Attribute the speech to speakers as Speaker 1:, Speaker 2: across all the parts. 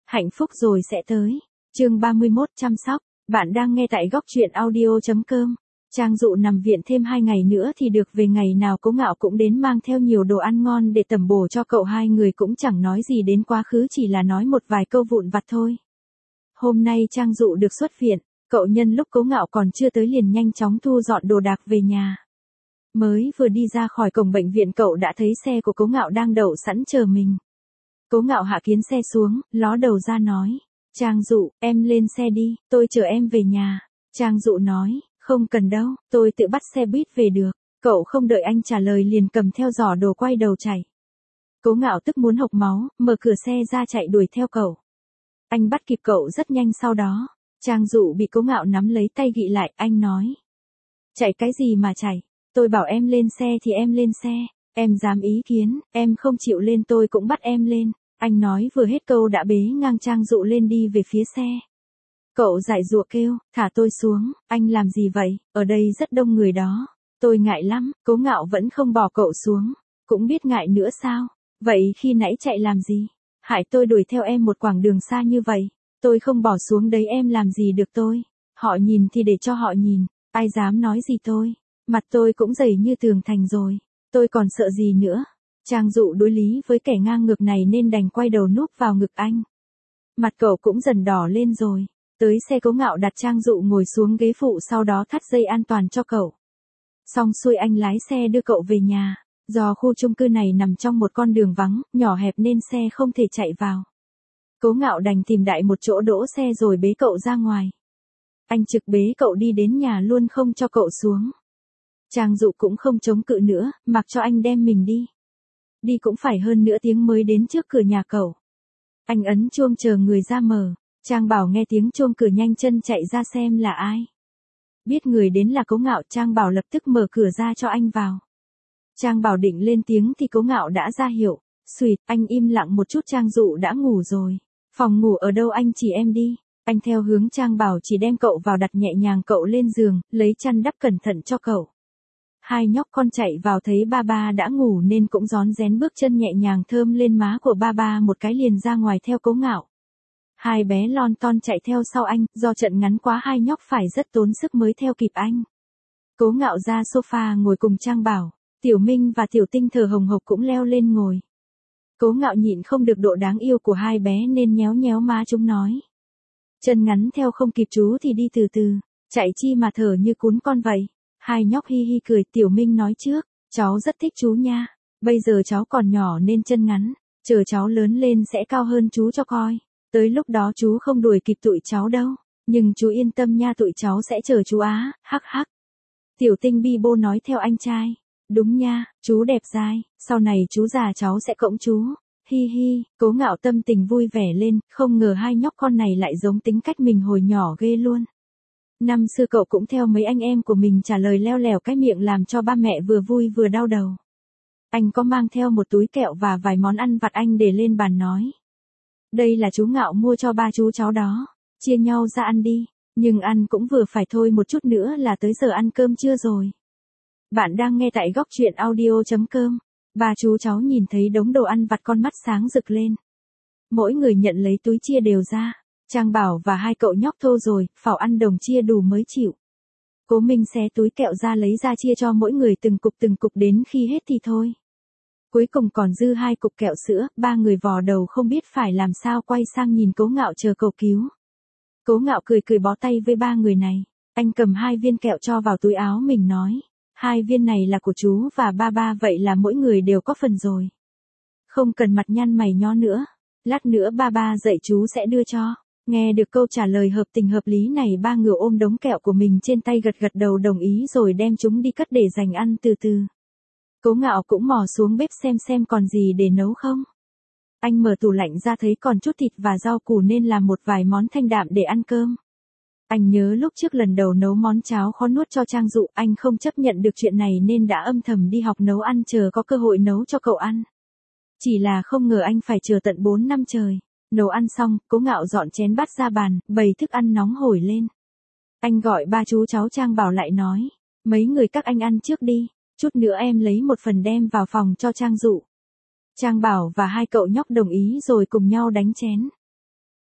Speaker 1: Hạnh phúc rồi sẽ tới. Chương 31 chăm sóc. Bạn đang nghe tại góc truyện audio.com. Trang Dụ nằm viện thêm 2 ngày nữa thì được về, ngày nào Cố Ngạo cũng đến mang theo nhiều đồ ăn ngon để tẩm bổ cho cậu. Hai người cũng chẳng nói gì đến quá khứ, chỉ là nói một vài câu vụn vặt thôi. Hôm nay Trang Dụ được xuất viện, cậu nhân lúc Cố Ngạo còn chưa tới liền nhanh chóng thu dọn đồ đạc về nhà. Mới vừa đi ra khỏi cổng bệnh viện cậu đã thấy xe của Cố Ngạo đang đậu sẵn chờ mình. Cố Ngạo hạ kiến xe xuống, ló đầu ra nói. Trang Dụ, em lên xe đi, tôi chở em về nhà. Trang Dụ nói, không cần đâu, tôi tự bắt xe buýt về được. Cậu không đợi anh trả lời liền cầm theo giỏ đồ quay đầu chạy. Cố Ngạo tức muốn hộc máu, mở cửa xe ra chạy đuổi theo cậu. Anh bắt kịp cậu rất nhanh sau đó. Trang Dụ bị Cố Ngạo nắm lấy tay gị lại, anh nói. Chạy cái gì mà chạy, tôi bảo em lên xe thì em lên xe, em dám ý kiến, em không chịu lên tôi cũng bắt em lên. Anh nói vừa hết câu đã bế ngang Trang Dụ lên đi về phía xe. Cậu dại dụa kêu, thả tôi xuống, anh làm gì vậy, ở đây rất đông người đó. Tôi ngại lắm. Cố Ngạo vẫn không bỏ cậu xuống. Cũng biết ngại nữa sao, vậy khi nãy chạy làm gì, hại tôi đuổi theo em một quãng đường xa như vậy. Tôi không bỏ xuống đấy em làm gì được tôi. Họ nhìn thì để cho họ nhìn, ai dám nói gì tôi. Mặt tôi cũng dày như tường thành rồi, tôi còn sợ gì nữa. Trang Dụ đối lý với kẻ ngang ngược này nên đành quay đầu núp vào ngực anh. Mặt cậu cũng dần đỏ lên rồi. Tới xe Cố Ngạo đặt Trang Dụ ngồi xuống ghế phụ, sau đó thắt dây an toàn cho cậu. Xong xuôi anh lái xe đưa cậu về nhà. Do khu chung cư này nằm trong một con đường vắng, nhỏ hẹp nên xe không thể chạy vào. Cố Ngạo đành tìm đại một chỗ đỗ xe rồi bế cậu ra ngoài. Anh trực bế cậu đi đến nhà luôn, không cho cậu xuống. Trang Dụ cũng không chống cự nữa, mặc cho anh đem mình đi. Đi cũng phải hơn nửa tiếng mới đến trước cửa nhà cậu. Anh ấn chuông chờ người ra mở. Trang Bảo nghe tiếng chuông cửa nhanh chân chạy ra xem là ai. Biết người đến là Cố Ngạo, Trang Bảo lập tức mở cửa ra cho anh vào. Trang Bảo định lên tiếng thì Cố Ngạo đã ra hiệu. Xùyt, anh im lặng một chút, Trang Dụ đã ngủ rồi. Phòng ngủ ở đâu anh chỉ em đi. Anh theo hướng Trang Bảo chỉ đem cậu vào, đặt nhẹ nhàng cậu lên giường, lấy chăn đắp cẩn thận cho cậu. Hai nhóc con chạy vào thấy ba ba đã ngủ nên cũng rón rén bước chân nhẹ nhàng thơm lên má của ba ba một cái liền ra ngoài theo Cố Ngạo. Hai bé lon ton chạy theo sau anh, do trận ngắn quá hai nhóc phải rất tốn sức mới theo kịp anh. Cố Ngạo ra sofa ngồi cùng Trang Bảo, Tiểu Minh và Tiểu Tinh thở hồng hộc cũng leo lên ngồi. Cố Ngạo nhịn không được độ đáng yêu của hai bé nên nhéo nhéo má chúng nói. Chân ngắn theo không kịp chú thì đi từ từ, chạy chi mà thở như cún con vậy. Hai nhóc hi hi cười. Tiểu Minh nói trước, cháu rất thích chú nha, bây giờ cháu còn nhỏ nên chân ngắn, chờ cháu lớn lên sẽ cao hơn chú cho coi. Tới lúc đó chú không đuổi kịp tụi cháu đâu, nhưng chú yên tâm nha, tụi cháu sẽ chờ chú á, hắc hắc. Tiểu Tinh bi bô nói theo anh trai. Đúng nha, chú đẹp dai, sau này chú già cháu sẽ cõng chú. Hi hi. Cố Ngạo tâm tình vui vẻ lên, không ngờ hai nhóc con này lại giống tính cách mình hồi nhỏ ghê luôn. Năm xưa cậu cũng theo mấy anh em của mình trả lời leo lẻo cái miệng làm cho ba mẹ vừa vui vừa đau đầu. Anh có mang theo một túi kẹo và vài món ăn vặt, anh để lên bàn nói. Đây là chú Ngạo mua cho ba chú cháu đó, chia nhau ra ăn đi, nhưng ăn cũng vừa phải thôi, một chút nữa là tới giờ ăn cơm trưa rồi. Bạn đang nghe tại góc truyện audio.com. Ba chú cháu nhìn thấy đống đồ ăn vặt con mắt sáng rực lên. Mỗi người nhận lấy túi chia đều ra. Trang Bảo và hai cậu nhóc thô rồi, phảo ăn đồng chia đủ mới chịu. Cố Minh xé túi kẹo ra lấy ra chia cho mỗi người từng cục đến khi hết thì thôi. Cuối cùng còn dư 2 cục kẹo sữa, ba người vò đầu không biết phải làm sao, quay sang nhìn Cố Ngạo chờ cầu cứu. Cố Ngạo cười cười bó tay với ba người này. Anh cầm 2 viên kẹo cho vào túi áo mình nói. 2 viên này là của chú và ba ba, vậy là mỗi người đều có phần rồi. Không cần mặt nhăn mày nhó nữa. Lát nữa ba ba dạy chú sẽ đưa cho. Nghe được câu trả lời hợp tình hợp lý này, ba người ôm đống kẹo của mình trên tay gật gật đầu đồng ý rồi đem chúng đi cất để dành ăn từ từ. Cố Ngạo cũng mò xuống bếp xem còn gì để nấu không. Anh mở tủ lạnh ra thấy còn chút thịt và rau củ nên làm một vài món thanh đạm để ăn cơm. Anh nhớ lúc trước lần đầu nấu món cháo khó nuốt cho Trang Dụ, anh không chấp nhận được chuyện này nên đã âm thầm đi học nấu ăn chờ có cơ hội nấu cho cậu ăn. Chỉ là không ngờ anh phải chờ tận 4 năm trời. Nấu ăn xong, Cố Ngạo dọn chén bát ra bàn, bày thức ăn nóng hổi lên. Anh gọi ba chú cháu Trang Bảo lại nói. Mấy người các anh ăn trước đi, chút nữa em lấy một phần đem vào phòng cho Trang Dụ. Trang Bảo và hai cậu nhóc đồng ý rồi cùng nhau đánh chén.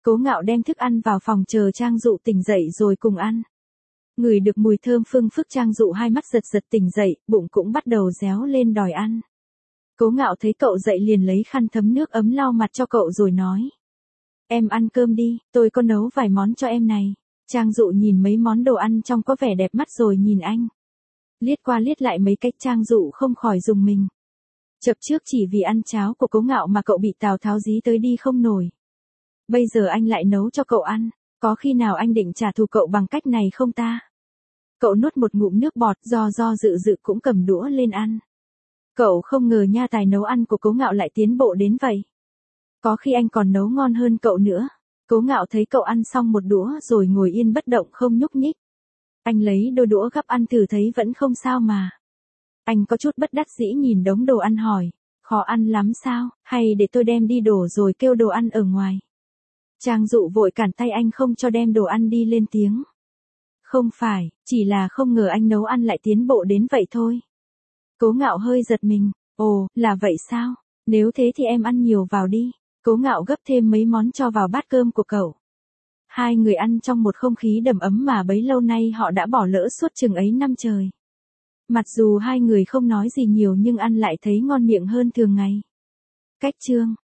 Speaker 1: Cố Ngạo đem thức ăn vào phòng chờ Trang Dụ tỉnh dậy rồi cùng ăn. Ngửi được mùi thơm phương phức, Trang Dụ hai mắt giật giật tỉnh dậy, bụng cũng bắt đầu réo lên đòi ăn. Cố Ngạo thấy cậu dậy liền lấy khăn thấm nước ấm lau mặt cho cậu rồi nói. Em ăn cơm đi, tôi có nấu vài món cho em này. Trang Dụ nhìn mấy món đồ ăn trong có vẻ đẹp mắt rồi nhìn anh. Liếc qua liếc lại mấy cách, Trang Dụ không khỏi rùng mình. Chập trước chỉ vì ăn cháo của Cố Ngạo mà cậu bị Tào Tháo dí tới đi không nổi. Bây giờ anh lại nấu cho cậu ăn, có khi nào anh định trả thù cậu bằng cách này không ta? Cậu nuốt một ngụm nước bọt, do dự dự cũng cầm đũa lên ăn. Cậu không ngờ nha, tài nấu ăn của Cố Ngạo lại tiến bộ đến vậy. Có khi anh còn nấu ngon hơn cậu nữa. Cố Ngạo thấy cậu ăn xong một đũa rồi ngồi yên bất động không nhúc nhích. Anh lấy đôi đũa gắp ăn thử thấy vẫn không sao mà. Anh có chút bất đắc dĩ nhìn đống đồ ăn hỏi, khó ăn lắm sao, hay để tôi đem đi đổ rồi kêu đồ ăn ở ngoài. Trang Dụ vội cản tay anh không cho đem đồ ăn đi, lên tiếng. Không phải, chỉ là không ngờ anh nấu ăn lại tiến bộ đến vậy thôi. Cố Ngạo hơi giật mình, ồ, là vậy sao, nếu thế thì em ăn nhiều vào đi. Cố Ngạo gấp thêm mấy món cho vào bát cơm của cậu. Hai người ăn trong một không khí đầm ấm mà bấy lâu nay họ đã bỏ lỡ suốt chừng ấy năm trời. Mặc dù hai người không nói gì nhiều nhưng ăn lại thấy ngon miệng hơn thường ngày. Cách chương